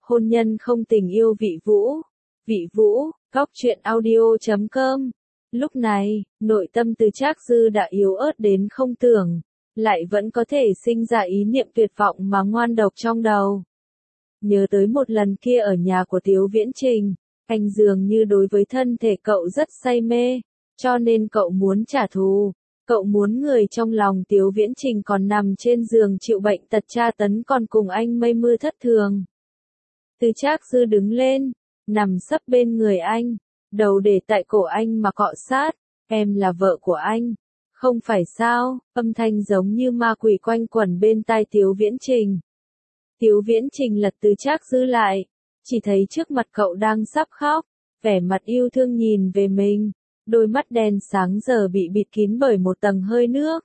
hôn nhân không tình yêu vị Vũ. Vị Vũ, góc truyện audio.com. Lúc này, nội tâm Từ Trác Dư đã yếu ớt đến không tưởng, lại vẫn có thể sinh ra ý niệm tuyệt vọng mà ngoan độc trong đầu. Nhớ tới một lần kia ở nhà của Tiếu Viễn Trình, anh dường như đối với thân thể cậu rất say mê, cho nên cậu muốn trả thù. Cậu muốn người trong lòng Tiếu Viễn Trình còn nằm trên giường chịu bệnh tật tra tấn còn cùng anh mây mưa thất thường. Từ Trác Dư đứng lên, nằm sấp bên người anh, đầu để tại cổ anh mà cọ sát. Em là vợ của anh, không phải sao? Âm thanh giống như ma quỷ quanh quẩn bên tai Tiếu Viễn Trình. Tiếu Viễn Trình lật Từ Trác Dư lại, chỉ thấy trước mặt cậu đang sắp khóc, vẻ mặt yêu thương nhìn về mình, đôi mắt đen sáng giờ bị bịt kín bởi một tầng hơi nước.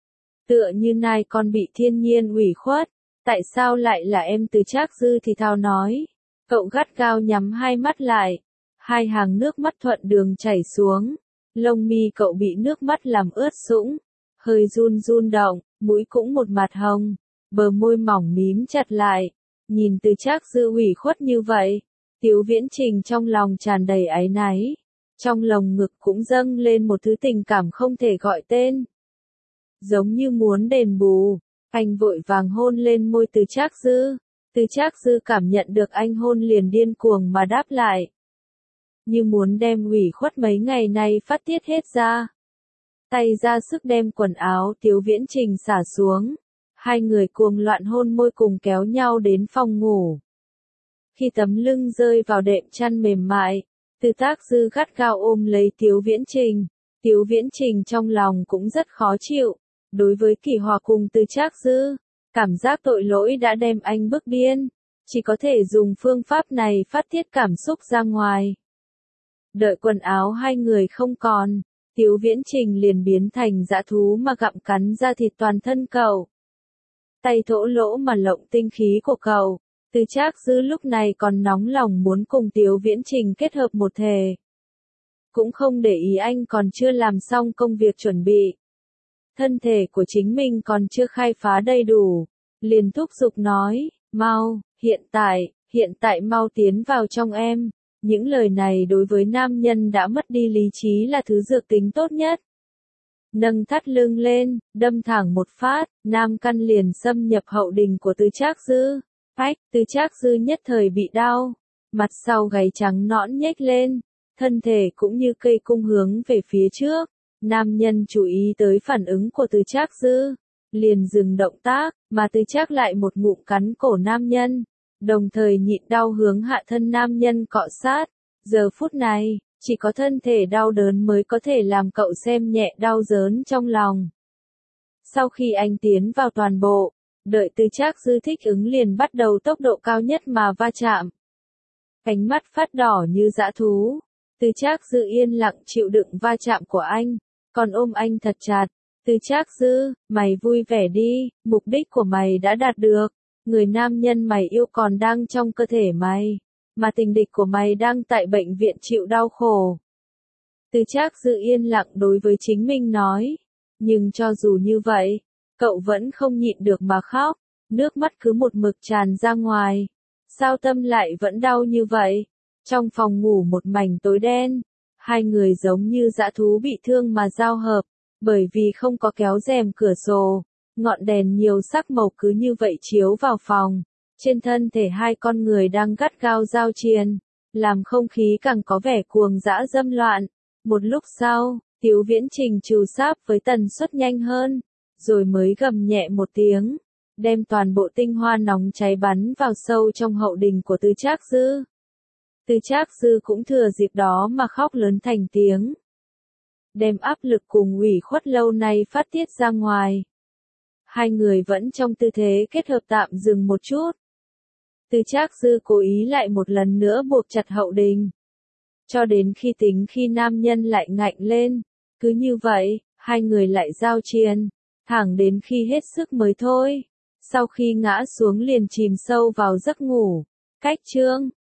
Tựa như nai con bị thiên nhiên ủy khuất, tại sao lại là em? Từ Trác Dư thì thào nói. Cậu gắt gao nhắm hai mắt lại, hai hàng nước mắt thuận đường chảy xuống, lông mi cậu bị nước mắt làm ướt sũng, hơi run run động, mũi cũng một mặt hồng, bờ môi mỏng mím chặt lại, nhìn Từ Trác Dư ủy khuất như vậy, Tiếu Viễn Trình trong lòng tràn đầy áy náy, trong lồng ngực cũng dâng lên một thứ tình cảm không thể gọi tên, giống như muốn đền bù. Anh vội vàng hôn lên môi Từ Trác Dư. Từ Trác Dư cảm nhận được anh hôn liền điên cuồng mà đáp lại, như muốn đem ủy khuất mấy ngày nay phát tiết hết ra. Tay ra sức đem quần áo Tiếu Viễn Trình xả xuống, hai người cuồng loạn hôn môi cùng kéo nhau đến phòng ngủ. Khi tấm lưng rơi vào đệm chăn mềm mại, Từ Trác Dư gắt gao ôm lấy Tiếu Viễn Trình. Tiếu Viễn Trình trong lòng cũng rất khó chịu, đối với Kỳ Hòa cùng Từ Trác Dư, cảm giác tội lỗi đã đem anh bức điên, chỉ có thể dùng phương pháp này phát tiết cảm xúc ra ngoài. Đợi quần áo hai người không còn, Tiếu Viễn Trình liền biến thành dã thú mà gặm cắn da thịt toàn thân cậu. Tay thổ lỗ mà lộng tinh khí của cậu, Từ Trác Dư lúc này còn nóng lòng muốn cùng Tiếu Viễn Trình kết hợp một thể. Cũng không để ý anh còn chưa làm xong công việc chuẩn bị. Thân thể của chính mình còn chưa khai phá đầy đủ, liền thúc giục nói, mau, hiện tại mau tiến vào trong em. Những lời này đối với nam nhân đã mất đi lý trí là thứ dược tính tốt nhất. Nâng thắt lưng lên, đâm thẳng một phát, nam căn liền xâm nhập hậu đình của Từ Trác Dư. Ách, Từ Trác Dư nhất thời bị đau, mặt sau gáy trắng nõn nhếch lên, thân thể cũng như cây cung hướng về phía trước. Nam nhân chú ý tới phản ứng của Từ Trác Dư, liền dừng động tác, mà Từ Trác lại một ngụm cắn cổ nam nhân, đồng thời nhịn đau hướng hạ thân nam nhân cọ sát. Giờ phút này, chỉ có thân thể đau đớn mới có thể làm cậu xem nhẹ đau đớn trong lòng. Sau khi anh tiến vào toàn bộ, đợi Từ Trác Dư thích ứng liền bắt đầu tốc độ cao nhất mà va chạm. Cánh mắt phát đỏ như dã thú, Từ Trác Dư yên lặng chịu đựng va chạm của anh, còn ôm anh thật chặt. Từ Trác Dư, mày vui vẻ đi, mục đích của mày đã đạt được, người nam nhân mày yêu còn đang trong cơ thể mày, mà tình địch của mày đang tại bệnh viện chịu đau khổ. Từ Trác Dư yên lặng đối với chính mình nói, nhưng cho dù như vậy, cậu vẫn không nhịn được mà khóc, nước mắt cứ một mực tràn ra ngoài. Sao tâm lại vẫn đau như vậy? Trong phòng ngủ một mảnh tối đen, hai người giống như dã thú bị thương mà giao hợp, bởi vì không có kéo rèm cửa sổ, ngọn đèn nhiều sắc màu cứ như vậy chiếu vào phòng, trên thân thể hai con người đang gắt gao giao chiến, làm không khí càng có vẻ cuồng dã dâm loạn. Một lúc sau, Tiếu Viễn Trình trù sáp với tần suất nhanh hơn, rồi mới gầm nhẹ một tiếng, đem toàn bộ tinh hoa nóng cháy bắn vào sâu trong hậu đình của Từ Trác Dư. Từ Trác Dư cũng thừa dịp đó mà khóc lớn thành tiếng, đem áp lực cùng ủy khuất lâu nay phát tiết ra ngoài. Hai người vẫn trong tư thế kết hợp tạm dừng một chút. Từ Trác Dư cố ý lại một lần nữa buộc chặt hậu đình, cho đến khi nam nhân lại ngạnh lên. Cứ như vậy, hai người lại giao chiến, thẳng đến khi hết sức mới thôi. Sau khi ngã xuống liền chìm sâu vào giấc ngủ. Cách chương